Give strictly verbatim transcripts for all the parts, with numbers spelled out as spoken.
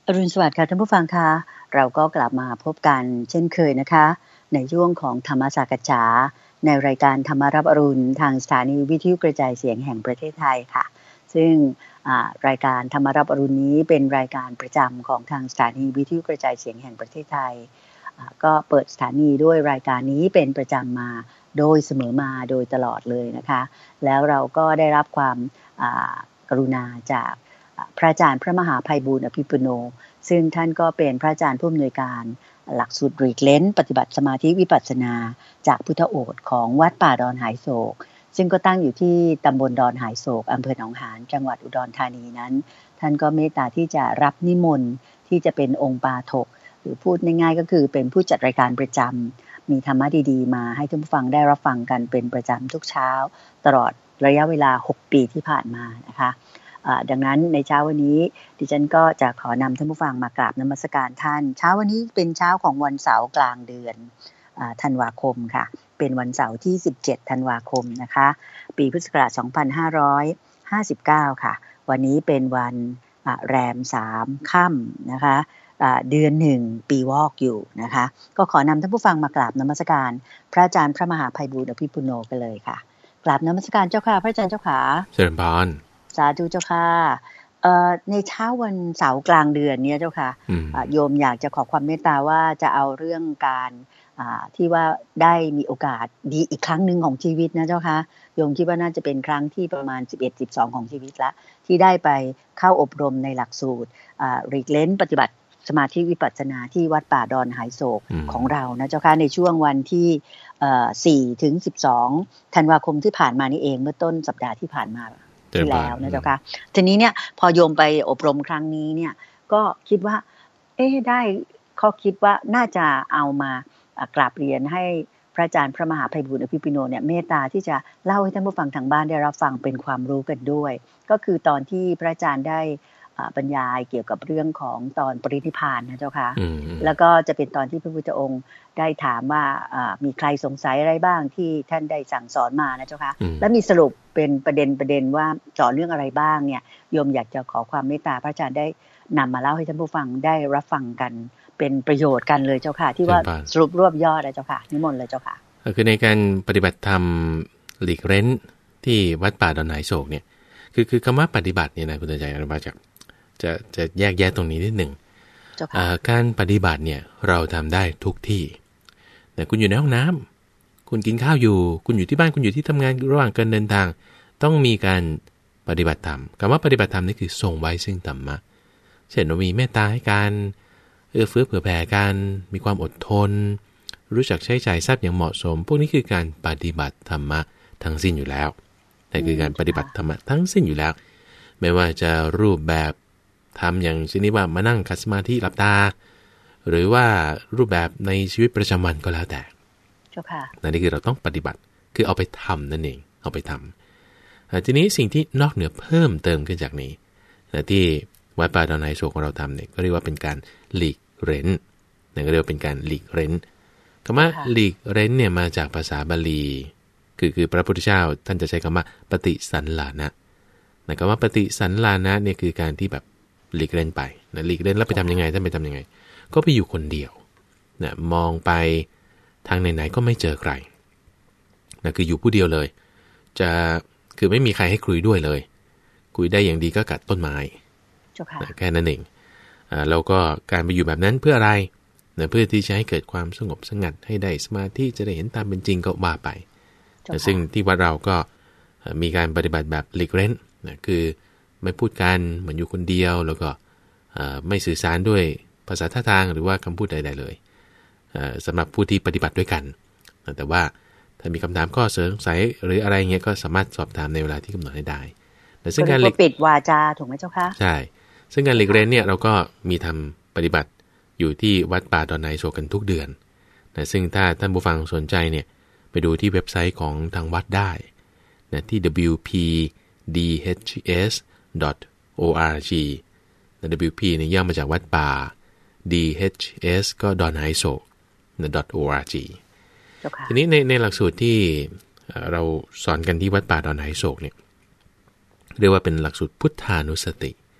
อรุณสวัสดิ์ค่ะท่านผู้ฟังค่ะเราก็กลับมาพบกันเช่นเคยนะคะในช่วงของธรรมสากฉาในรายการธรรมรับอรุณทางสถานีวิทยุกระจายเสียงแห่งประเทศไทยค่ะซึ่งรายการธรรมรับอรุณนี้เป็นรายการประจำของทางสถานีวิทยุกระจายเสียงแห่งประเทศไทยก็เปิดสถานีด้วยรายการนี้เป็นประจำมาโดยเสมอมาโดยตลอดเลยนะคะแล้วเราก็ได้รับความกรุณาจากพระอาจารย์พระมหาไพบูลย์อภิปุโนซึ่งท่านก็เป็นพระอาจารย์ผู้อำนวยการหลักสูตรรีเลนปฏิบัติสมาธิวิปัสสนาจากพุทธโอษฐ์ของวัดป่าดอนหายโศกซึ่งก็ตั้งอยู่ที่ตำบลดอนหายโศกอำเภอหนองหานจังหวัดอุดรธานีนั้นท่านก็เมตตาที่จะรับนิมนต์ที่จะเป็นองค์ปาฐกหรือพูดง่ายๆก็คือเป็นผู้จัดรายการประจำมีธรรมะดีๆมาให้ท่านผู้ฟังได้รับฟังกันเป็นประจำทุกเช้าตลอดระยะเวลาหกปีที่ผ่านมานะคะดังนั้นในเช้าวันนี้ดิฉันก็จะขอนำท่านผู้ฟังมากราบนมัสการท่านเช้าวันนี้เป็นเช้าของวันเสาร์กลางเดือนธันวาคมค่ะเป็นวันเสาร์ที่สิบเจ็ดธันวาคมนะคะปีพุทธศักราชสองพันห้าร้อยห้าสิบเก้าค่ะวันนี้เป็นวันแรมสามค่ำนะคะเดือนหนึ่งปีวอกอยู่นะคะก็ขอนำท่านผู้ฟังมากราบนมัสการพระอาจารย์พระมหาไพบูลย์อภิปุโนกันเลยค่ะกราบนมัสการเจ้าค่ะพระอาจารย์เจ้าค่ะเจริญพรสาธุเจ้าค่ะในเช้าวันเสาร์กลางเดือนนี้เจ้าค่ะโยมอยากจะขอความเมตตาว่าจะเอาเรื่องการที่ว่าได้มีโอกาสดีอีกครั้งหนึ่งของชีวิตนะเจ้าค่ะโยมคิดว่าน่าจะเป็นครั้งที่ประมาณสิบเอ็ด สิบสองของชีวิตละที่ได้ไปเข้าอบรมในหลักสูตรรีเลนปฏิบัติสมาธิวิปัสสนาที่วัดป่าดอนหายโศกของเรานะเจ้าค่ะในช่วงวันที่สี่ถึงสิบสองธันวาคมที่ผ่านมานี่เองเมื่อต้นสัปดาห์ที่ผ่านมาที่แล้วนะเจ้าค่ะทีนี้เนี่ยพอโยมไปอบรมครั้งนี้เนี่ยก็คิดว่าเอ๊ะได้ข้อคิดว่าน่าจะเอามากราบเรียนให้พระอาจารย์พระมหาไพบูลย์อภิปุโนเนี่ยเมตตาที่จะเล่าให้ท่านผู้ฟังทางบ้านได้รับฟังเป็นความรู้กันด้วยก็คือตอนที่พระอาจารย์ได้บรรยายเกี่ยวกับเรื่องของตอนปรินิพพานนะเจ้าค่ะแล้วก็จะเป็นตอนที่พระพุทธองค์ได้ถามว่ามีใครสงสัยอะไรบ้างที่ท่านได้สั่งสอนมานะเจ้าค่ะและมีสรุปเป็นประเด็นประเด็นว่าสอนเรื่องอะไรบ้างเนี่ยโยมอยากจะขอความเมตตาพระอาจารย์ได้นำมาเล่าให้ท่านผู้ฟังได้รับฟังกันเป็นประโยชน์กันเลยเจ้าค่ะที่ว่าสรุปรวบยอดเลยเจ้าค่ะนิมนต์เลยเจ้าค่ะคือในการปฏิบัติธรรมหลีกเร้นที่วัดป่าดอนหายโศกเนี่ยคือคือคำว่าปฏิบัติเนี่ยนะพุทธเจ้าเรามาจากจะจะแยกแยะตรงนี้นิดหนึ่งการปฏิบัติเนี่ยเราทำได้ทุกที่แต่คุณอยู่ในห้องน้ำคุณกินข้าวอยู่คุณอยู่ที่บ้านคุณอยู่ที่ทำงานระหว่างการเดินทางต้องมีการปฏิบัติธรรมคำว่าปฏิบัติธรรมนี่คือทรงไว้ซึ่งธรรมะเช่นเรามีเมตตาให้การเอื้อเฟื้อเผื่อแผ่กันมีความอดทนรู้จักใช้จ่ายทรัพย์อย่างเหมาะสมพวกนี้คือการปฏิบัติธรรมะทั้งสิ้นอยู่แล้วแต่คือการปฏิบัติธรรมะทั้งสิ้นอยู่แล้วไม่ว่าจะรูปแบบทำอย่างเช่นนี้ว่ามานั่งคัดสมาธิหลับตาหรือว่ารูปแบบในชีวิตประจำวันก็แล้วแต่นั่นนี่คือเราต้องปฏิบัติคือเอาไปทำนั่นเองเอาไปทำทีนี้สิ่งที่นอกเหนือเพิ่มเติมขึ้นจากนี้ที่วัดป่าดอนหายโศกของเราทำเนี่ยก็เรียกว่าเป็นการหลีกเร้นนั่นก็เรียกว่าเป็นการหลีกเร้นคำว่าหลีกเร้นเนี่ยมาจากภาษาบาลีคือคือพระพุทธเจ้าท่านจะใช้คำว่าปฏิสันหลานะนะคำว่าปฏิสันหลานะเนี่ยคือการที่แบบหลีกเล่นไปนะหลีกเล่นแล้วไปทำยังไงท่านไปทำยังไงก็ไปอยู่คนเดียวนะมองไปทางไหนๆก็ไม่เจอใครนะคืออยู่ผู้เดียวเลยจะคือไม่มีใครให้คุยด้วยเลยคุยได้อย่างดีก็กัดต้นไม้นะแค่นั้นเองอ่าแล้วก็การไปอยู่แบบนั้นเพื่ออะไรนะเพื่อที่จะให้เกิดความสงบสงัดให้ได้สมาธิจะได้เห็นตามเป็นจริงก็ว่าไปนะซึ่งที่วัดเราก็มีการปฏิบัติแบบหลีกเล่นนะคือไม่พูดกันเหมือนอยู่คนเดียวแล้วก็ไม่สื่อสารด้วยภาษาท่าทางหรือว่าคำพูดใดๆเลยสำหรับผู้ที่ปฏิบัติด้วยกันแต่ว่าถ้ามีคำถามข้อสงสัยหรืออะไรเงี้ยก็สามารถสอบถามในเวลาที่กำหนดให้ได้แต่ซึ่งการหลีกปิดวาจาถูกไหมเจ้าคะใช่ซึ่งการหลีกเล่นเนี่ยเราก็มีทำปฏิบัติอยู่ที่วัดป่าดอนหายโศกกันทุกเดือนนะซึ่งถ้าท่านผู้ฟังสนใจเนี่ยไปดูที่เว็บไซต์ของทางวัดได้นะที่ ดับเบิลยู พี ดี เอช เอส ดอท โอ อาร์ จี นะ ดับเบิลยู พี เนี่ยย่อมาจากวัดป่า ดี เอช เอส ก็ดอนหายโศกนะ .org ทีนี้ในในหลักสูตรที่เราสอนกันที่วัดป่าดอนหายโศกเนี่ยเรียกว่าเป็นหลักสูตรพุทธานุสติ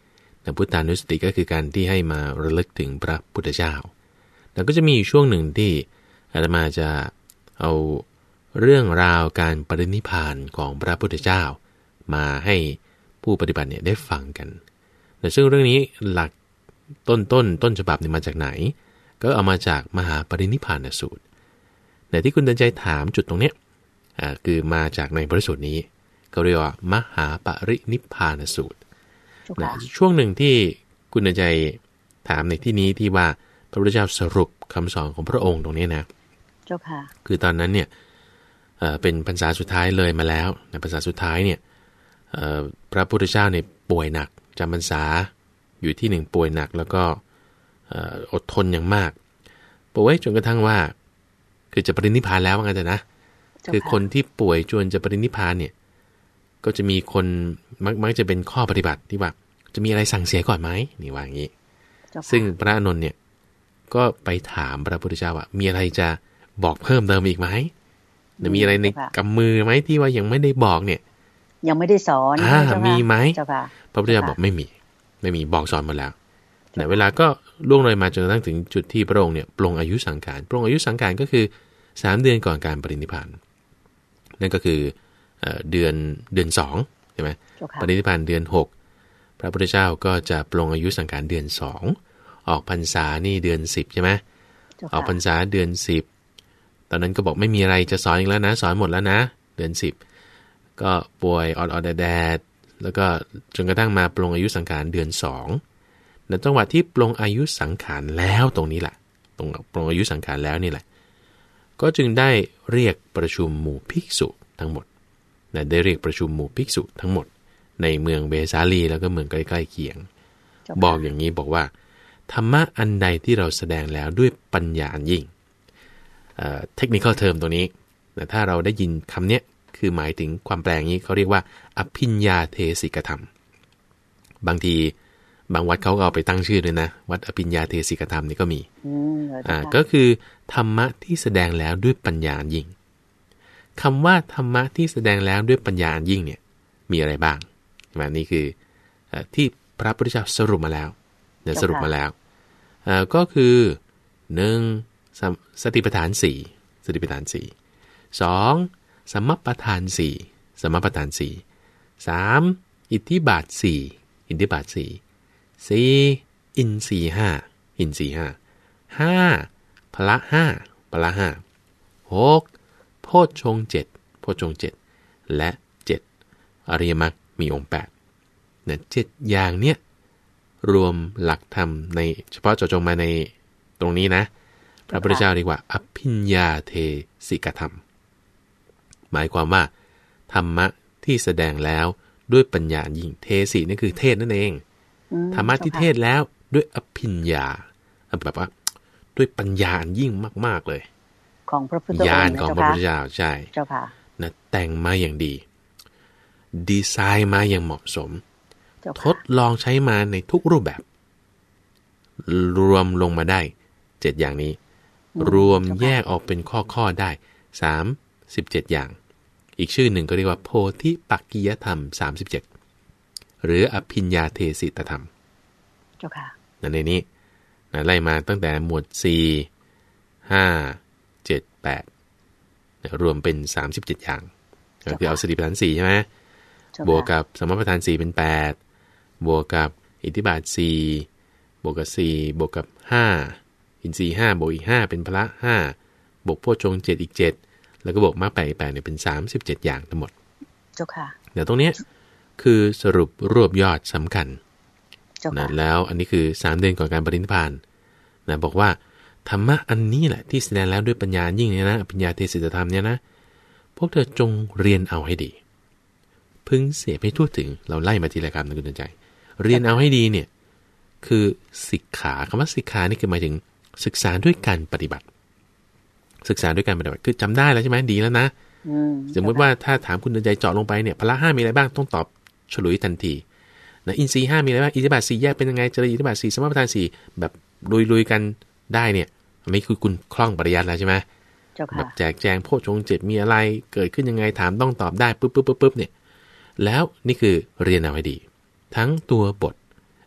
แต่พุทธานุสติก็คือการที่ให้มาระลึกถึงพระพุทธเจ้าแล้วก็จะมีช่วงหนึ่งที่อาตมาจะเอาเรื่องราวการปรินิพพานของพระพุทธเจ้ามาให้ผู้ปฏิบัติเนี่ยได้ฟังกันแต่ซึ่งเรื่องนี้หลักต้นต้นต้นฉบับเนี่ยมาจากไหนก็เอามาจากมหาปรินิพพานสูตรแต่ที่คุณเดินใจถามจุดตรงเนี้ยอ่าคือมาจากในพระสูตรนี้เขาเรียกว่ามหาปรินิพพานสูตรนะช่วงหนึ่งที่คุณเดินใจถามในที่นี้ที่ว่าพระพุทธเจ้าสรุปคำสอนของพระองค์ตรงนี้นะเจ้าค่ะคือตอนนั้นเนี่ยเอ่อเป็นพรรษาสุดท้ายเลยมาแล้วในพรรษาสุดท้ายเนี่ยเอ่อพระพุทธเจ้าเนี่ยป่วยหนักจำพรรษาอยู่ที่หนึ่งป่วยหนักแล้วก็อดทนอย่างมากป่วยจนกระทั่งว่าคือจะปรินิพพานแล้วว่างั้นแต่นะคือคนที่ป่วยจนจะปรินิพพานเนี่ยก็จะมีคนมักมักจะเป็นข้อปฏิบัติที่ว่าจะมีอะไรสั่งเสียก่อนไหมนี่ว่าอย่างนี้ซึ่งพระอานนท์เนี่ยก็ไปถามพระพุทธเจ้าว่ามีอะไรจะบอกเพิ่มเติมอีกไหมมีอะไรในกำมือไหมที่ว่ายังไม่ได้บอกเนี่ยยังไม่ได้สอนอ่ามีไหมพระพุทธเจ้าบอกไม่มีไม่มีบอกสอนหมดแล้วแต่เวลาก็ล่วงเลยมาจนกระทั่งถึงจุดที่พระองค์เนี่ยปลงอายุสังขารปลงอายุสังขารก็คือสามเดือนก่อนการปรินิพพานนั่นก็คือเดือนเดือนสองใช่ไหมปรินิพพานเดือนหกพระพุทธเจ้าก็จะปลงอายุสังขารเดือนสองออกพรรษานี่เดือนสิบใช่ไหมออกพรรษาเดือนสิบตอนนั้นก็บอกไม่มีอะไรจะสอนอีกแล้วนะสอนหมดแล้วนะเดือนสิบก็ป่วยออดๆแดดๆแล้วก็จนกระทั่งมาปลงอายุสังขารเดือนสองในจังหวะที่ปลงอายุสังขารแล้วตรงนี้แหละตรงปลงอายุสังขารแล้วนี่แหละก็จึงได้เรียกประชุมหมู่ภิกษุทั้งหมดนะได้เรียกประชุมหมู่ภิกษุทั้งหมดในเมืองเวสาลีแล้วก็เมืองใกล้ๆเคียงบอกอย่างนี้บอกว่าธรรมะอันใดที่เราแสดงแล้วด้วยปัญญาอันยิ่งเอ่อเทคนิคอลเทอมตัวนี้นะถ้าเราได้ยินคำเนี้ยคือหมายถึงความแปลงนี้เขาเรียกว่าอภิญญาเทสิกธรรมบางทีบางวัดเขาก็เอาไปตั้งชื่อเลยนะวัดอภิญญาเทสิกธรรมนี่ก็มีอ่าก็คือธรรมะที่แสดงแล้วด้วยปัญญายิ่งคำว่าธรรมะที่แสดงแล้วด้วยปัญญายิ่งเนี่ยมีอะไรบ้างแบบนี้คือที่พระพุทธเจ้าสรุปมาแล้วเนี่ยสรุปมาแล้วอ่าก็คือหนึ่งสติปัฏฐานสี่สติปัฏฐานสี่สองสมัปปทานสี่สมัปปทานสี่สามอิทธิบาทสี่อิทธิบาทสี่สี่อินทรีย์ห้าอินทรีย์ห้าห้าพละห้าพละห้าหกโพชฌงค์เจ็ดโพชฌงค์เจ็ดและเจ็ดอริยมรรคมีองค์แปดเนี่ยเจ็ดอย่างเนี้ยรวมหลักธรรมในเฉพาะเจาะจงมาในตรงนี้นะพระพุทธเจ้าเรียกว่าอภิญญาเทสิกธรรมหมายความว่าธรรมะที่แสดงแล้วด้วยปัญญายิ่งเทสินั่นคือเทศนั่นเองธรรมะที่เทศแล้วด้วยอภิญญาแบบว่าด้วยปัญญายิ่งมากๆเลยของพระพุทธองค์ญาณของพระพุทธเจ้าใช่เจ้าค่ะนะแต่งมาอย่างดีดีไซน์มาอย่างเหมาะสมทดลองใช้มาในทุกรูปแบบรวมลงมาได้เจ็ดอย่างนี้รวมแยกออกเป็นข้อๆได้สามสิบเจ็ดอย่างอีกชื่อหนึ่งก็เรียกว่าโพธิปักกิยธรรมสามสิบเจ็ดหรืออภิญญาเทสิตธรรมเจ้าค่ะในนี้นะไล่มาตั้งแต่หมวดสี่ ห้า เจ็ด แปดรวมเป็นสามสิบเจ็ดอย่างก็คือเอาสติปัฏฐานสี่ใช่ไหมบวกกับสมปัฏฐานสี่เป็นแปดบวกกับอิทธิบาทสี่บวกกับสี่บวกกับห้าอินทรีย์ห้าบวกอีกห้าเป็นพละห้าบวกโพชฌงค์เจ็ดอีกเจ็ดแล้วก็บวกมรรคแปดอีกแปดเนี่ยเป็นสามสิบเจ็ดอย่างทั้งหมดเจ้าค่ะเดี๋ยวตรงนี้คือสรุปรวบยอดสำคัญนะแล้วอันนี้คือสามเดือนก่อนการปรินิพพานนะบอกว่าธรรมะอันนี้แหละที่แสดงแล้วด้วยปัญญายิ่งเนี่ยนะปัญญาเทศิตธรรมเนี่ยนะพวกเธอจงเรียนเอาให้ดีพึงเสพให้ทั่วถึงเราไล่มาทีละคำนะคุณใจเรียนเอาให้ดีเนี่ยคือศิกขาคำว่าศิกขานี่คือหมายถึงศึกษาด้วยการปฏิบัติศึกษาด้วยการปฏิบัติคือจำได้แล้วใช่ไหมดีแล้วนะสมมติว่าถ้าถามคุณใจเจาะลงไปเนี่ยพละห้ามีอะไรบ้างต้องตอบฉลุยทันทีนะอินทรีย์ห้ามีอะไรบ้างอิทธิบาทสี่แยกเป็นยังไงเจริญอิทธิบาทสี่สมปัฏฐานสี่แบบลุยๆกันได้เนี่ยอันนี้คือคุณคล่องปริยัติแล้วใช่ไหมแบบแจกแจงโพชฌงค์เจ็ดมีอะไรเกิดขึ้นยังไงถามต้องตอบได้ปุ๊บปุ๊บปุ๊บปุ๊บเนี่ยแล้วนี่คือเรียนเอาให้ดีทั้งตัวบท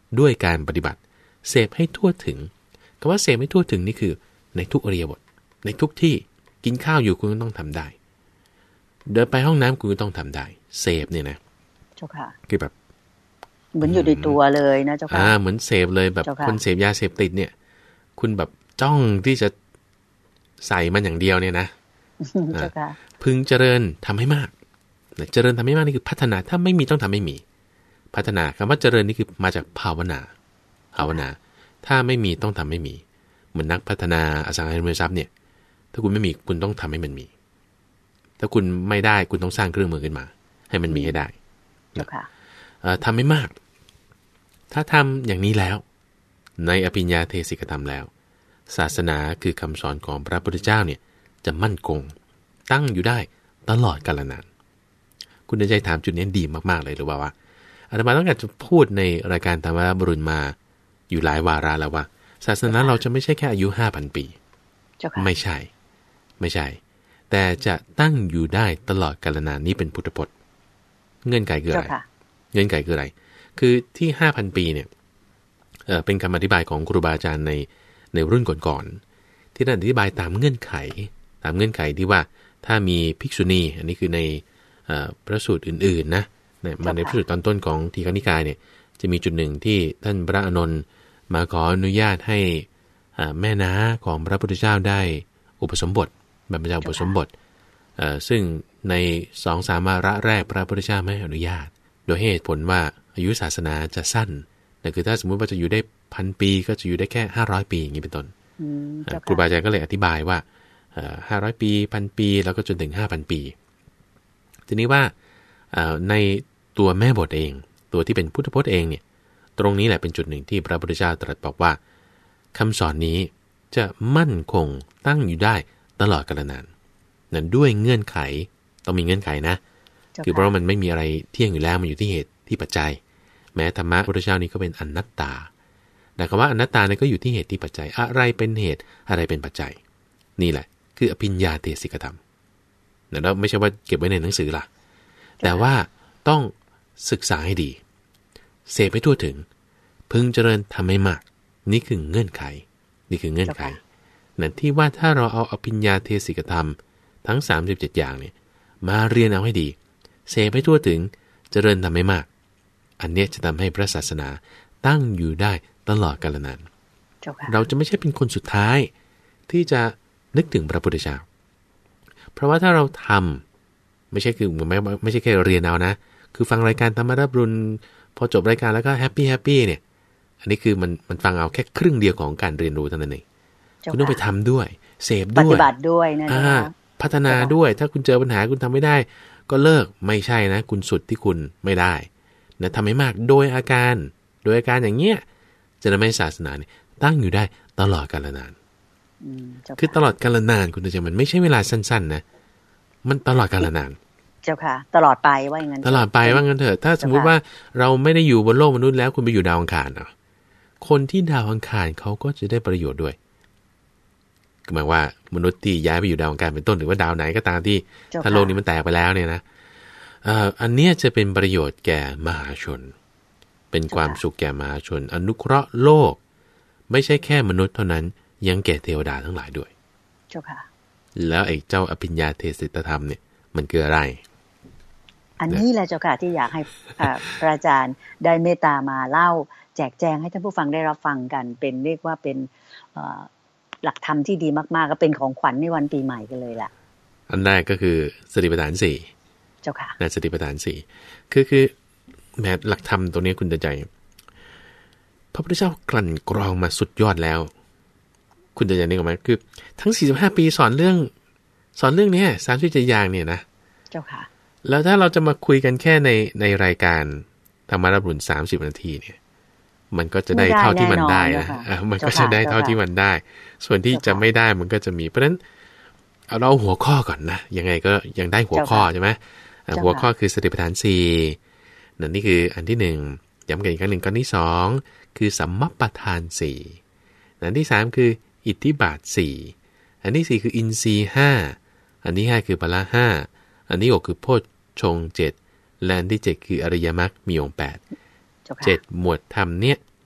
ด้วยการปฏิบัติเสพให้ทั่วถึงคำว่าเสพให้ทั่วถึงนี่คือในทุกอริยบทในทุกที่กินข้าวอยู่คุณก็ต้องทำได้เดินไปห้องน้ำคุณก็ต้องทำได้เสพเนี่ยนะเจ้าค่ะคือแบบเหมือนอยู่ในตัวเลยนะเจ้าค่ะอ่าเหมือนเสพเลยแบบคนเสพยาเสพติดเนี่ยคุณแบบจ้องที่จะใส่มันอย่างเดียวเนี่ยนะเจ้าค่ะพึงเจริญทำให้มากเจริญทำให้มากนี่คือพัฒนาถ้าไม่มีต้องทำให้มีพัฒนาคำว่าเจริญนี่คือมาจากภาวนาภาวนาถ้าไม่มีต้องทำให้มีเหมือนนักพัฒนาอสังหาริมทรัพย์เนี่ยถ้าคุณไม่มีคุณต้องทำให้มันมีถ้าคุณไม่ได้คุณต้องสร้างเครื่องมือขึ้นมาให้มันมีให้ได้ทำให้มากถ้าทำอย่างนี้แล้วในอภิญญาเทศิกธรรมแล้วศาสนาคือคำสอนของพระพุทธเจ้าเนี่ยจะมั่นคงตั้งอยู่ได้ตลอดกาลนานคุณใจถามจุดนี้ดีมากๆเลยหรือว่าว่าอาตมาต้องการจะพูดในรายการธรรมะบรุณมาอยู่หลายวาระแล้วว่าศาสนาเราจะไม่ใช่แค่อายุ ห้าพัน ปีไม่ใช่ไม่ใช่แต่จะตั้งอยู่ได้ตลอดกาลนานนี้เป็นพุทธพจน์เงื่อนไขคืออะไรเงื่อนไขคืออะไรคือที่ ห้าพัน ปีเนี่ยเอ่อเป็นคำอธิบายของครูบาอาจารย์ในในรุ่นก่อนๆที่ท่านอธิบายตามเงื่อนไขตามเงื่อนไขที่ว่าถ้ามีภิกษุณีอันนี้คือในพระสูตรอื่นๆนะมาในพระสูตรตอนต้นของทีฆนิกายเนี่ยจะมีจุดหนึ่งที่ท่านพระอานนท์มาขออนุญาตให้แม่น้าของพระพุทธเจ้าได้อุปสมบทบรรพชาอุปสมบทซึ่งใน สองสาม วาระแรกพระพุทธเจ้าไม่อนุญาตโดยเหตุผลว่าอายุศาสนาจะสั้นนั่นคือถ้าสมมุติว่าจะอยู่ได้พันปีก็จะอยู่ได้แค่ห้าร้อยปีอย่างนี้เป็นต้นครูบาอาจารย์ก็เลยอธิบายว่าห้าร้อยปีพันปีแล้วก็จนถึง ห้าพัน ปีทีนี้ว่าในตัวแม่บทเองตัวที่เป็นพุทธพจน์เองเนี่ยตรงนี้แหละเป็นจุดหนึ่งที่พระพุทธเจ้าตรัสบอกว่าคำสอนนี้จะมั่นคงตั้งอยู่ได้ตลอดกาลนานนั่นด้วยเงื่อนไขต้องมีเงื่อนไขนะคือเพราะมันไม่มีอะไรเที่ยงอยู่แล้วมันอยู่ที่เหตุที่ปัจจัยแม้ธรรมะพระพุทธเจ้านี้ก็เป็นอนัตตาแต่คำว่าอนัตตาเนี่ยก็อยู่ที่เหตุที่ปัจจัยอะไรเป็นเหตุอะไรเป็นปัจจัยนี่แหละคืออภิญญาเทศิกธรรมแล้วไม่ใช่ว่าเก็บไว้ในหนังสือล่ะแต่ว่าต้องศึกษาให้ดีเสพให้ทั่วถึงพึงเจริญทำให้มากนี่คือเงื่อนไขนี่คือเงื่อนไขนั่นที่ว่าถ้าเราเอาอภิญญาเทศิกธรรมทั้งสามสิบเจ็ดอย่างเนี่ยมาเรียนเอาให้ดีเสพให้ทั่วถึงเจริญทำให้มากอันนี้จะทำให้พระศาสนาตั้งอยู่ได้ตลอดกาลนานเราจะไม่ใช่เป็นคนสุดท้ายที่จะนึกถึงพระพุทธเจ้าเพราะว่าถ้าเราทำไม่ใช่คือไม่ไม่ใช่แค่เรียนเอานะคือฟังรายการธรรมะรับรุณพอจบรายการแล้วก็แฮปปี้แฮปปี้เนี่ยอันนี้คือมันมันฟังเอาแค่ครึ่งเดียวของการเรียนรู้เท่านั้นเองคุณต้องไปทำด้วยเสพด้วยปฏิบัติด้วยนะพัฒนาด้วยถ้าคุณเจอปัญหาคุณทำไม่ได้ก็เลิกไม่ใช่นะคุณสุดที่คุณไม่ได้นะทำให้มากโดยอาการโดยอาการอย่างเงี้ยจะทำให้ศาสนาเนี่ยตั้งอยู่ได้ตลอดกาลนานคือตลอดกาลนานคุณจะมันไม่ใช่เวลาสั้นๆนะมันตลอดกาลนานเจ้าค่ะตลอดไปว่าอย่างนั้นตลอดไปว่างั้นเถอะถ้าสมมุติว่าเราไม่ได้อยู่บนโลกมนุษย์แล้วคุณไปอยู่ดาวอังคารอ่ะคนที่ดาวอังคารเขาก็จะได้ประโยชน์ด้วยหมายว่ามนุษย์ที่ย้ายไปอยู่ดาวอังคารเป็นต้นหรือว่าดาวไหนก็ตามที่ถ้าโลกนี้มันแตกไปแล้วเนี่ยนะอันนี้จะเป็นประโยชน์แก่มหาชนเป็นความสุขแก่มหาชนอนุเคราะห์โลกไม่ใช่แค่มนุษย์เท่านั้นยังแก่เทวดาทั้งหลายด้วยเจ้าค่ะแล้วไอ้เจ้าอภิญญาเทศิกธรรมเนี่ยมันคืออะไรอันนี้แหละเจ้าค่ะที่อยากให้พระอาจารย์ได้เมตตามาเล่าแจกแจงให้ท่านผู้ฟังได้รับฟังกันเป็นเรียกว่าเป็นหลักธรรมที่ดีมากๆก็เป็นของขวัญในวันปีใหม่กันเลยล่ะอันแรกก็คือสติปัฏฐานสี่เจ้าค่ะนะสติปัฏฐานสี่คือคือแม้หลักธรรมตัวนี้คุณจะใจพระพุทธเจ้ากลั่นกรองมาสุดยอดแล้วคุณจะใจนึกออกไหมคือทั้งสี่สิบห้าปีสอนเรื่องสอนเรื่องนี้สามสิบเจ็ดอย่างเนี่ยนะเจ้าค่ะแล้วถ้าเราจะมาคุยกันแค่ในในรายการธรรมะรับรุณสามสิบนาทีเนี่ยมันก็จะได้เท่าที่มันได้นะมันก็จะได้เท่าที่มันได้ส่วนที่จะไม่ได้มันก็จะมีเพราะฉะนั้นเอาเราหัวข้อก่อนนะยังไงก็ยังได้หัวข้อใช่ไหมหัวข้อคือสติปัฏฐานสี่นั่นนี่คืออันที่หนึ่งย้ำกันอีกครั้งหนึ่งก้อนที่สองคือสัมมัปปทานสี่อันที่สามคืออิทธิบาทสี่อันที่สี่คืออินทรีย์ห้าอันที่ห้าคือพละห้าอันที่หกคือโพชฌงค์เจ็ดและอันที่เจ็ดคืออริยมรรคมีองค์แปดเจ็ดหมวดธรรมเนี่ย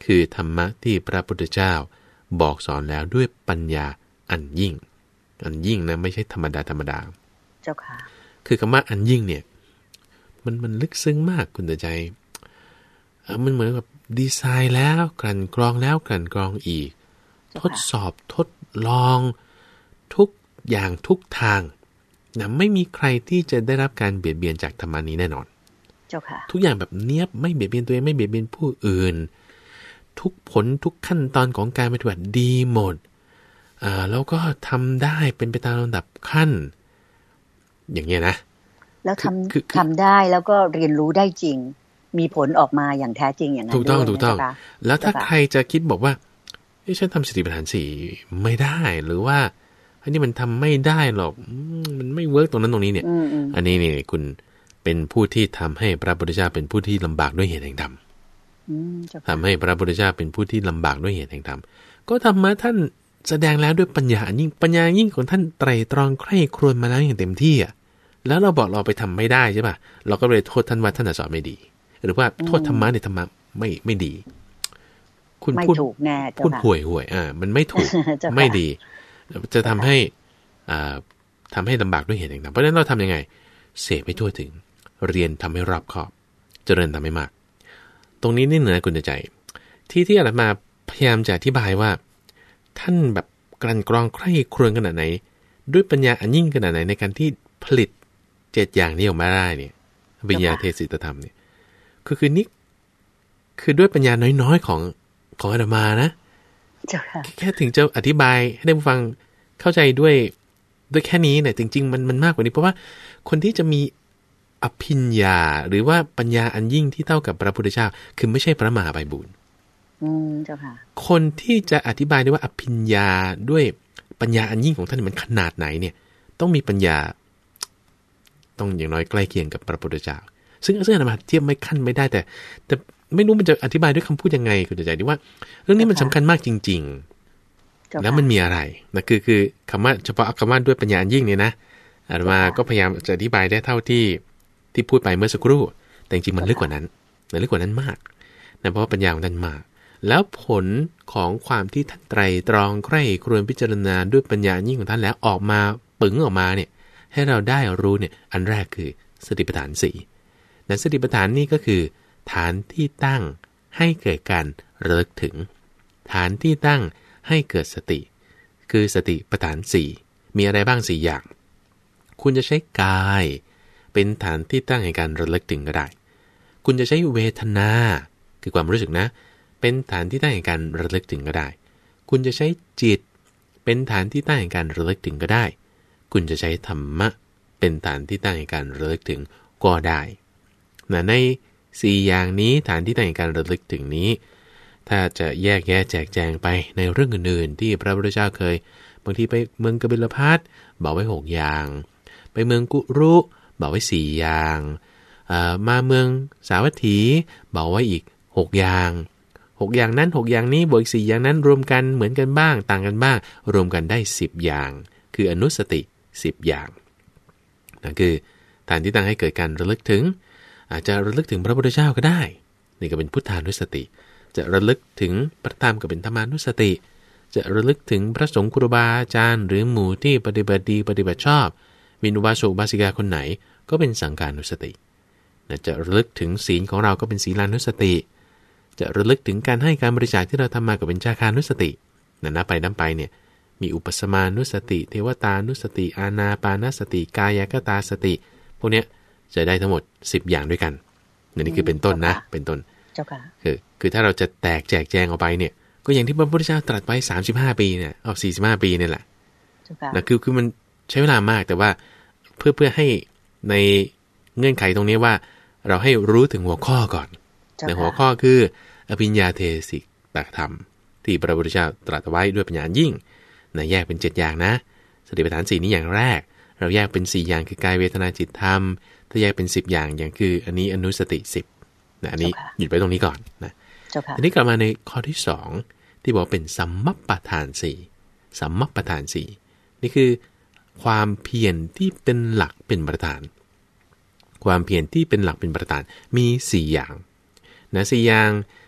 คือธรรมะที่พระพุทธเจ้าบอกสอนแล้วด้วยปัญญาอันยิ่งอันยิ่งนะไม่ใช่ธรรมดาธรรมดาเจ้าค่ะคือคำว่าอันยิ่งเนี่ยมันมันลึกซึ้งมากคุณใจมันเหมือนกับดีไซน์แล้วกลั่นกรองแล้วกลั่นกรองอีกทดสอบทดลองทุกอย่างทุกทางนะไม่มีใครที่จะได้รับการเบียดเบียนจากธรรมานี้แน่นอนเจ้าค่ะทุกอย่างแบบเนียบไม่เบียดเบียนตัวเองไม่เบียดเบียนผู้อื่นทุกผลทุกขั้นตอนของการปฏิบัติดีหมดอ่าแล้วก็ทำได้เป็นไปตามลำดับขั้นอย่างเงี้ยนะแล้วทำทำได้แล้วก็เรียนรู้ได้จริงมีผลออกมาอย่างแท้จริงอย่างนั้นถูกต้องถูกต้องแล้วถ้าใครจะคิดบอกว่าเอ้ฉันทำสติปัฏฐานสี่ไม่ได้หรือว่าอันนี้มันทำไม่ได้หรอกมันไม่เวิร์กตรงนั้นตรงนี้เนี่ยอ, อันนี้นี่คุณเป็นผู้ที่ทำให้พระพุทธเจ้าเป็นผู้ที่ลำบากด้วยเหตุแห่งธรรมทำให้พระพุทธเจ้าเป็นผู้ที่ลำบากด้วยเหตุแห่งธรรมก็ธรรมะท่านแสดงแล้วด้วยปัญญายิ่งปัญญายิ่งของท่านไตรตรองใคร่ครวญมาแล้วอย่างเต็มที่อ่ะแล้วเราบอกเราไปทำไม่ได้ใช่ป่ะเราก็เลยโทษท่านว่าท่านสอนไม่ดีหรือว่าโทษธรรมะในธรรมะไม่ไม่ดีคุณพูดถูกแน่พูดห่วยห่วยอ่ามันไม่ถูก ไม่ดีจะทำให้อ่าทำให้ลำบากด้วยเหตุแห่งธรรมเพราะฉะนั้นเราทำยังไงเสพให้ทั่วถึงเรียนทำให้รอบคอบเจริญทำให้มากตรงนี้นี่เหนือคุณใจที่ที่อาตมาพยายามจะอธิบายว่าท่านแบบกลั่นกรองใคร่ครวญขนาดไหนด้วยปัญญาอันยิ่งขนาดไหนในการที่ผลิตเจ็ดอย่างนี้ออกมาได้เนี่ยปัญญาเทศิตธรรมเนี่ยคือคือนี่คือด้วยปัญญาน้อยๆของของอาตมานะแค่ถึงจะอธิบายให้ได้ฟังเข้าใจด้วยด้วยแค่นี้เนี่ยจริงๆมันมันมากกว่านี้เพราะว่าคนที่จะมีอภิญญาหรือว่าปัญญาอันยิ่งที่เท่ากับพระพุทธเจ้าคือไม่ใช่พระมหาไพบูลย์อืมเจ้าค่ะคนที่จะอธิบายได้ว่าอภิญญาด้วยปัญญาอันยิ่งของท่านมันขนาดไหนเนี่ยต้องมีปัญญาต้องอย่างน้อยใกล้เคียงกับพระพุทธเจ้าซึ่งซึ่งอาตมาเทียบไม่ขั้นไม่ได้แต่แต่ไม่รู้มันจะอธิบายด้วยคำพูดยังไงคุณใจดีว่าเรื่องนี้มันสำคัญมากจริงๆแล้วมันมีอะไรนะคือคือคำว่าเฉพาะคำว่าด้วยปัญญาอันยิ่งเนี่ยนะอาตมาก็พยายามจะอธิบายได้เท่าที่ที่พูดไปเมื่อสักครู่แต่จริงๆมันลึกกว่านั้นมันลึกกว่านั้นมากนะเพราะว่าปัญญาของท่านมากแล้วผลของความที่ท่านไตรตรองใคร่ครวญพิจารณาด้วยปัญญายิ่งของท่านแล้วออกมาปึ๋งออกมาเนี่ยให้เราได้รู้เนี่ยอันแรกคือสติปัฏฐานสี่นั้นสติปัฏฐานนี่ก็คือฐานที่ตั้งให้เกิดการระลึกถึงฐานที่ตั้งให้เกิดสติคือสติปัฏฐานสี่มีอะไรบ้างสี่อย่างคุณจะใช้กายเป็นฐานที่ตั้งในการระลึกถึงก็ได้คุณจะใช้เวทนาคือความรู้สึกนะเป็นฐานที่ตั้งในการระลึกถึงก็ได้คุณจะใช้จิตเป็นฐานที่ตั้งในการระลึกถึงก็ได้คุณจะใช้ธรรมะเป็นฐานที่ตั้งในการระลึกถึงก็ได้นะในสี่อย่างนี้ฐานที่ตั้งในการระลึกถึงนี้ถ้าจะแยกแยะแจกแจงไปในเรื่องอื่นๆที่พระพุทธเจ้าเคยบางทีไปเมืองกบิลพัสบอกไว้หกอย่างไปเมืองกุรุบอกไว้สี่อย่างมาเมืองสาวัตถีบอกไว้อีกหกอย่างหกอย่างนั้นหกอย่างนี้บวกอีกสี่อย่างนั้นรวมกันเหมือนกันบ้างต่างกันบ้างรวมกันได้สิบอย่างคืออนุสติสิบอย่างนั่นคือฐานที่ตั้งให้เกิดการระลึกถึงอาจจะระลึกถึงพระพุทธเจ้าก็ได้นี่ก็เป็นพุทธานุสติจะระลึกถึงพระธรรมก็เป็นธรรมานุสติจะระลึกถึงพระสงฆ์ครูบาอาจารย์หรือหมู่ที่ปฏิบัติดีปฏิบัติชอบมีอุบาสกอุบาสิกาคนไหนก็เป็นสังฆานุสติจะระลึกถึงศีลของเราก็เป็นศีลานุสติจะระลึกถึงการให้การบริจาคที่เราทำมาก็เป็นจาคานุสตินั่นนับไปนับไปเนี่ยมีอุปสมานุสติเทวตานุสติอานาปานสติกายคตาสติพวกเนี้ยจะได้ทั้งหมดสิบอย่างด้วยกันนี่คือเป็นต้นนะเป็นต้นเจ้าค่ะคือคือถ้าเราจะแตกแจกแจงออกไปเนี่ยก็อย่างที่พระพุทธเจ้าตรัสไว้สามสิบห้าปีเนี่ยเอาสี่สิบห้าปีนี่แหละเจ้าค่ะนะคือคือมันใช้เวลามากแต่ว่าเพื่อเพื่อให้ในเงื่อนไขตรงนี้ว่าเราให้รู้ถึงหัวข้อก่อนในหัวข้อคืออภิญญาเทศิตธรรมที่พระพุทธเจ้าตรัสไว้ด้วยปัญญายิ่งนะแยกเป็นเจ็ดอย่างนะสติปัฏฐานสี่นี้อย่างแรกเราแยกเป็นสี่อย่างคือกายเวทนาจิตธรรมถ้าแยกเป็นสิบอย่างอย่างคืออันนี้อนุสติสิบนะอันนี้หยุดไว้ตรงนี้ก่อนนะอันนี้กลับมาในข้อที่สองที่บอกเป็นสัมมัปปทานสี่สัมมัปปทานสี่นี่คือความเพียรที่เป็นหลักเป็นประธานความเพียรที่เป็นหลักเป็นประธานมีสี่อย่างนะสี่อย่าง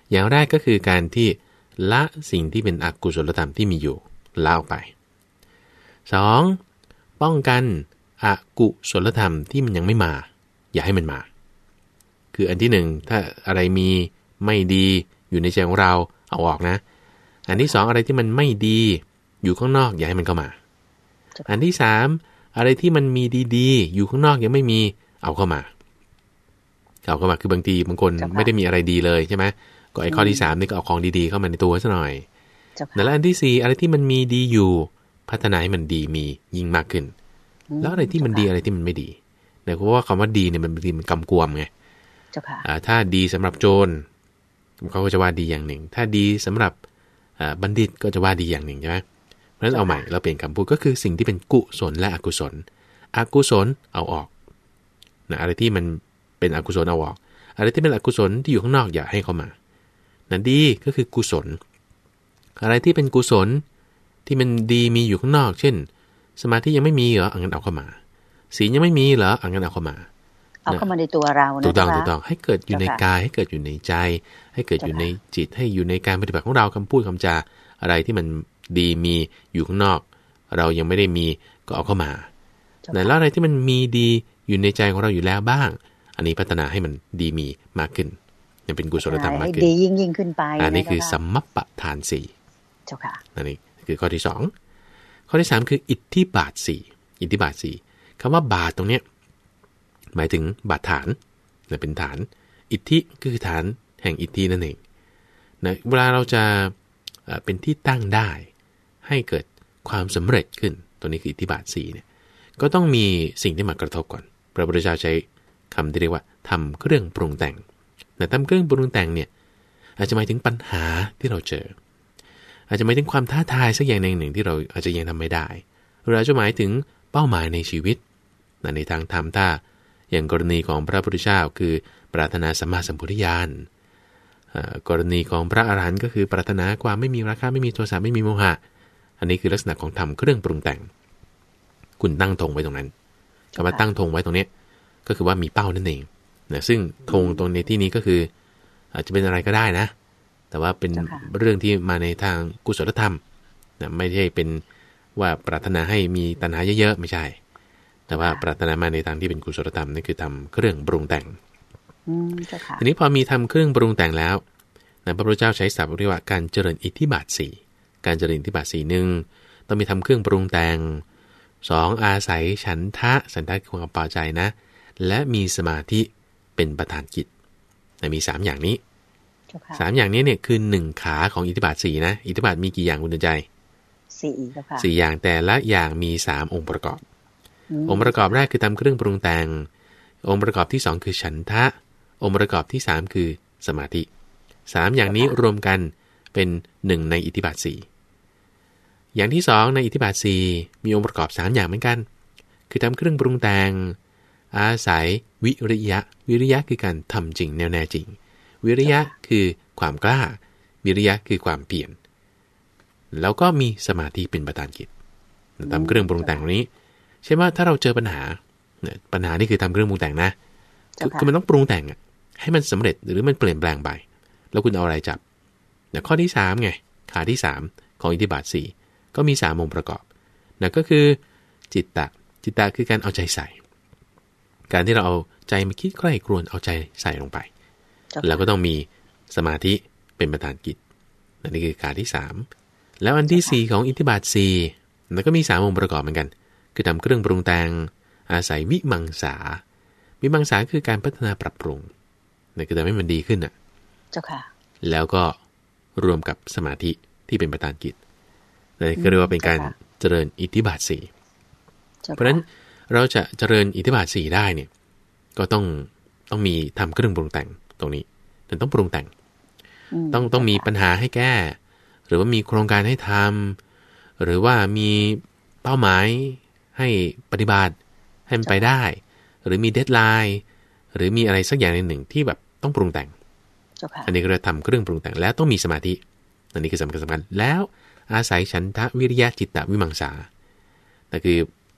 อย่างแรกก็คือการที่ละสิ่งที่เป็นอกุศลธรรมที่มีอยู่ละออกไปสองป้องกันอกุศลธรรมที่มันยังไม่มาอย่าให้มันมาคืออันที่หนึ่งถ้าอะไรมีไม่ดีอยู่ในใจของเราเอาออกนะอันที่สองอะไรที่มันไม่ดีอยู่ข้างนอกอย่าให้มันเข้ามาอันที่สามอะไรที่มันมีดีๆอยู่ข้างนอกยังไม่มีเอาเข้ามาเอาเข้ามาคือบางทีบางคนไม่ได้มีอะไรดีเลยใช่ไหมก็ไอ้ข้อที่สามนี่ก็เอาของดีๆเข้ามาในตัวซะหน่อยแล้วอันที่สี่อะไรที่มันมีดีอยู่พัฒนาให้มันดีมียิ่งมากขึ้นแล้วอะไรที่มันดีอะไรที่มันไม่ดีเนี่ยเพราะว่าคำว่าดีเนี่ยมันบางทีมันกำกวมไงถ้าดีสำหรับโจรเขาก็จะว่าดีอย่างหนึ่งถ้าดีสำหรับบัณฑิตก็จะว่าดีอย่างหนึ่งใช่ไหมเพราะฉะนั้นเอาใหม่เราเปลี่ยนคำพูดก็คือสิ่งที่เป็นกุศลและอกุศลอกุศลเอาออกนะอะไรที่มันเป็นอกุศลเอาออกอะไรที่เป็นอกุศลที่อยู่ข้างนอกอย่าให้เข้ามานะดีก็คือกุศลอะไรที่เป็นกุศลที่มันดีมีอยู่ข้างนอกเช่นสมาธิยังไม่มีเหรออังั้นเอาเข้ามาศีลยังไม่มีเหรออังั้นเอาเข้ามาเอาเข้ามาในตัวเรานะถูกต้องถูกต้องให้เกิดอยู่ในกายให้เกิดอยู่ในใจให้เกิดอยู่ในจิตให้อยู่ในการปฏิบัติของเราคำพูดคำจาอะไรที่มันดีมีอยู่ข้างนอกเรายังไม่ได้มีก็เอาเข้ามาแล้วอะไรที่มันมีดีอยู่ในใจของเราอยู่แล้วบ้างอันนี้พัฒนาให้มันดีมีมากขึ้นยังเป็นกุศลธรรมมากขึ้นดียิ่งยิ่งขึ้นไปอันนี้คือสัมมัปปทานสี่เจ้าค่ะอันนี้คือข้อที่สองข้อที่สามคืออิทธิบาทสี่อิทธิบาทสี่คำว่าบาทตรงเนี้ยหมายถึงบาทฐานนะเป็นฐานอิทธิคือฐานแห่งอิทธินั่นเองนะเวลาเราจะเป็นที่ตั้งได้ให้เกิดความสำเร็จขึ้นตัวนี้คืออิทธิบาทสี่เนี่ยก็ต้องมีสิ่งที่มากระทบก่อนพระพุทธเจ้าใช้คำที่เรียกว่าทำเครื่องปรุงแต่งแต่ทำเครื่องปรุงแต่งเนี่ยอาจจะหมายถึงปัญหาที่เราเจออาจจะหมายถึงความท้าทายสักอย่างหนึ่งที่เราอาจจะยังทำไม่ได้หรืออาจจะหมายถึงเป้าหมายในชีวิตในทางธรรมถ้าอย่างกรณีของพระพุทธเจ้าคือปรารถนาสัมมาสัมพุทธญาณกรณีของพระอรหันต์ก็คือปรารถนาความไม่มีราคะไม่มีโทสะไม่มีโมหะอันนี้คือลักษณะของทำเครื่องปรุงแต่งคุณตั้งธงไว้ตรงนั้นคำว่าตั้งธงไว้ตรงนี้ก็คือว่ามีเป้านั่นเองนะซึ่งธงตรงในที่นี้ก็คืออาจจะเป็นอะไรก็ได้นะแต่ว่าเป็นเรื่องที่มาในทางกุศลธรรมนะไม่ใช่เป็นว่าปรารถนาให้มีตัณหาเยอะๆไม่ใช่แต่ว่าปรารถนามาในทางที่เป็นกุศลธรรมนี่คือทำเครื่องปรุงแต่งทีนี้พอมีทำเครื่องปรุงแต่งแล้วนะพระพุทธเจ้าใช้ศัพท์เรียกว่าการเจริญอิทธิบาทสี่การเจริญอิทธิบาทสี่หนึ่งต้องมีทำเครื่องปรุงแต่งสองอาศัยฉันทะฉันทะคือความพอใจนะและมีสมาธิเป็นประธานกิจนะมีสามอย่างนี้สามอย่างนี้เนี่ยคือหนึ่งขาของอิทธิบาทสี่นะอิทธิบาทมีกี่อย่างคุณใจสี่ค่ะสี่อย่างแต่ละอย่างมีสามองค์ประกอบองค์ประกอบแรกคือทำเครื่องปรุงแต่งองค์ประกอบที่สองคือฉันทะองค์ประกอบที่สามคือสมาธิสามอย่างนี้รวมกันเป็นหนึ่งในอิทธิบาทสี่อย่างที่สองในอิทธิบาทสี่มีองค์ประกอบสามอย่างเหมือนกันคือทำเครื่องปรุงแต่งอาศัยวิริยะวิริยะคือการทำจริงแน่แน่จริงวิริยะคือความกล้าวิริยะคือความเปลี่ยนแล้วก็มีสมาธิเป็นประธานกิจทำเครื่องปรุงแต่งนี้ใช่ไหมถ้าเราเจอปัญหาปัญหานี่คือทำเครื่องปรุงแต่งนะคือมันต้องปรุงแต่งให้มันสำเร็จหรือมันเปลี่ยนแปลงไปแล้วคุณเอาอะไรจับเนี่ยข้อที่สามไงขาที่สามของอิทธิบาทสี่ก็มีสามองค์ประกอบนั่นก็คือจิตตะจิตตะคือการเอาใจใส่การที่เราเอาใจมาคิดใคร่ครวญเอาใจใส่ลงไปแล้วก็ต้องมีสมาธิเป็นประธานกิจนั่นคือขาที่สามแล้วอันที่สี่ของอิทธิบาทสี่นั่นก็มีสามองค์ประกอบเหมือนกันคือทำเครื่องปรุงแต่งอาศัยวิมังสาวิมังสาคือการพัฒนาปรับปรุงนั่นคือทำให้มันดีขึ้นอ่ะเจ้าค่ะแล้วก็รวมกับสมาธิที่เป็นประธานกิจนั่นก็เรียกว่าเป็นการเจริญอิทธิบาทสี่เพราะฉะนั้นเราจะเจริญอิทธิบาทสี่ได้เนี่ยก็ต้องต้องมีทำเครื่องปรุงแต่งตรงนี้แต่ต้องปรุงแต่งต้องต้องมีปัญหาให้แก้หรือว่ามีโครงการให้ทำหรือว่ามีเป้าหมายให้ปฏิบัติให้มันไปได้หรือมีเดดไลน์หรือมีอะไรสักอย่างหนึ่งที่แบบต้องปรุงแต่งอันนี้ก็จะทำเครื่องปรุงแต่งแล้วต้องมีสมาธิอันนี้คือสำคัญสำคัญแล้วอาศัยฉันทะวิริยะจิตตะวิมังสาแต่คือ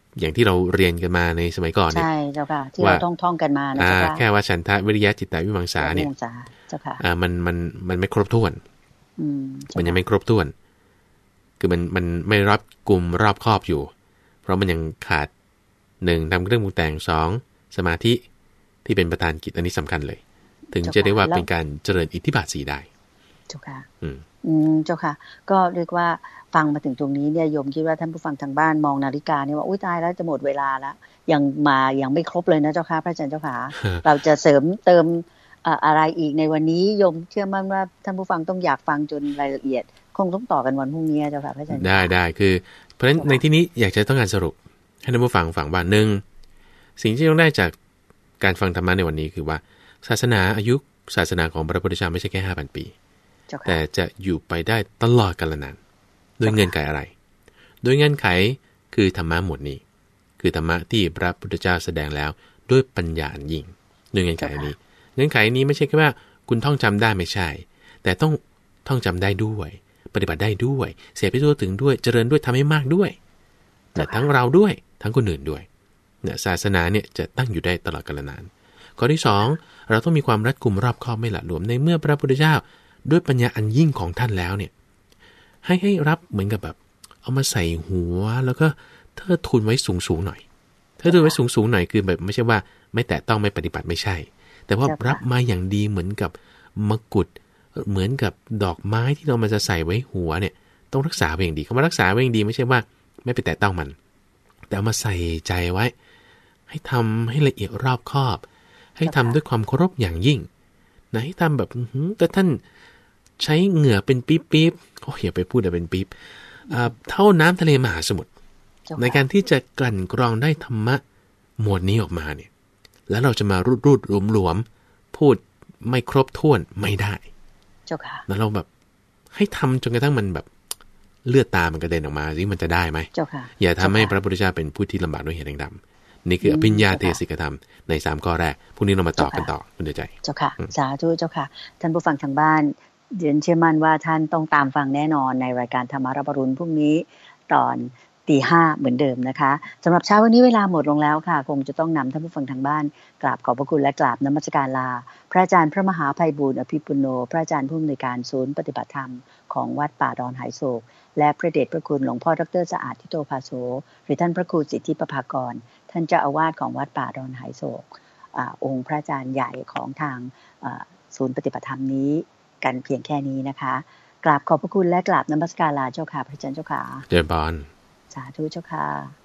อย่างที่เราเรียนกันมาในสมัยก่อนเนี่ยใช่เจ้าค่ะที่เราท่องท่องกันมานะเจ้าค่ะแค่ว่าฉันทะวิริยะจิตตวิมังสาเนี่ยเจ้าค่ะอ่ามันมันมันไม่ครบถ้วนมันยังไม่ครบถ้วนคือมันมันไม่รอบกลุ่มรอบครอบอยู่เพราะมันยังขาดหนึ่งทำเครื่องปรุงแต่งสองสมาธิที่เป็นประธานกิจอันนี้สำคัญเลยถึงจะได้ว่าเป็นการเจริญอิทธิบาทสีได้เจ้าค่ะอืมอืมเจ้าค่ะก็เรียกว่าฟังมาถึงตรงนี้เนี่ยโยมคิดว่าท่านผู้ฟังทางบ้านมองนาฬิกาเนี่ยว่าอุ้ยตายแล้วจะหมดเวลาแล้วยังมายังไม่ครบเลยนะเจ้าค่ะพระอาจารย์เจ้าค่ะ เราจะเสริมเติมอะไรอีกในวันนี้โยมเชื่อมั่นว่าท่านผู้ฟังต้องอยากฟังจนรายละเอียดคงต้องต่อกันวันพรุ่งนี้เจ้าค่ะพระอาจารย์ได้ได้คือเพราะฉะนั้นในที่นี้อยากจะต้องการสรุปให้ท่านผู้ฟังฟังว่าหนึ่งสิ่งที่ต้องได้จากการฟังธรรมะในวันนี้คือว่าศาสนาอายุศาสนาของพระพุทธเจ้าไม่ใช่แค่ ห้าพัน ปีแต่จะอยู่ไปได้ตลอดกาลนานด้วยเงื่อนไขอะไรโดยเงื่อนไขคือธรรมะหมวดนี้คือธรรมะที่พระพุทธเจ้าแสดงแล้วด้วยปัญญาอันยิ่งด้วยเงื่อนไขนี้เงื่อนไขนี้ไม่ใช่แค่ว่าคุณท่องจำได้ไม่ใช่แต่ต้องท่องจำได้ด้วยปฏิบัติได้ด้วยเสียไปทั่วถึงด้วยเจริญด้วยทำให้มากด้วยแต่ทั้งเราด้วยทั้งคนอื่นด้วยเนี่ยศาสนาเนี่ยจะตั้งอยู่ได้ตลอดกาลนานข้อที่สองเราต้องมีความรัดกุมรอบคอบไม่หละหลวมในเมื่อพระพุทธเจ้าด้วยปัญญาอันยิ่งของท่านแล้วเนี่ยให้ให้รับเหมือนกับแบบเอามาใส่หัวแล้วก็เทิดทูนไว้สูงสูงหน่อยเทิดทูนไว้สูงสูงหน่อยคือแบบไม่ใช่ว่าไม่แตะต้องไม่ปฏิบัติไม่ใช่แต่ว่ารับมาอย่างดีเหมือนกับมกุฎเหมือนกับดอกไม้ที่เรามาจะใส่ไว้หัวเนี่ยต้องรักษาไว้อย่างดีคำว่ารักษาไว้อย่างดีไม่ใช่ว่าไม่ไปแตะต้องมันแต่เอามาใส่ใจไว้ให้ทำให้ละเอียดรอบคอบให้ทำด้วยความเคารพอย่างยิ่งนะให้ทำแบบแต่ท่านใช้เหงื่อเป็นปี๊บปี๊บโอ้ยอย่าไปพูดแต่เป็นปี๊บเท่าน้ำทะเลมหาสมุทรในการที่จะกลั่นกรองได้ธรรมะหมวดนี้ออกมาเนี่ยแล้วเราจะมารูดรูดหลวมหลวมพูดไม่ครบถ้วนไม่ได้เจ้าค่ะแล้วเราแบบให้ทำจนกระทั่งมันแบบเลือดตามันกระเด็นออกมาสิมันจะได้ไหมเจ้าค่ะอย่าทำให้พระพุทธเจ้าเป็นผู้ที่ลำบากด้วยเหตุแห่งดำนี่คืออภิญญาเทศิกธรรมในสามข้อแรกพรุ่งนี้เรามาต่อกันต่อคุณเดือใจเจ้าค่ะสาธุเจ้าค่ะท่านผู้ฟังทางบ้านเรียนเชื่อมั่นว่าท่านต้องตามฟังแน่นอนในรายการธรรมารับอรุณพรุ่งนี้ตอนตีห้าเหมือนเดิมนะคะสำหรับเช้าวันนี้เวลาหมดลงแล้วค่ะคงจะต้องนำท่านผู้ฟังทางบ้านกราบขอบพระคุณและกราบนมัสการลาพระอาจารย์พระมหาไพบูลย์อภิปุโนพระอาจารย์ผู้อำนวยการศูนย์ปฏิบัติธรรมของวัดป่าดอนหายโศกและพระเดชพระคุณหลวงพ่อดร.สะอาดทิโตภาโสหรือท่านพระครูสิทธิประภากรท่านเจ้าอาวาสของวัดป่าดอนหายโศกองค์พระอาจารย์ใหญ่ของทางศูนย์ปฏิบัติธรรมนี้กันเพียงแค่นี้นะคะกราบขอบพระคุณและกราบนมัสการลาเจ้าค่ะพระอาจารย์เจ้าค่ะเจริญพรสาธุเจ้าค่ะ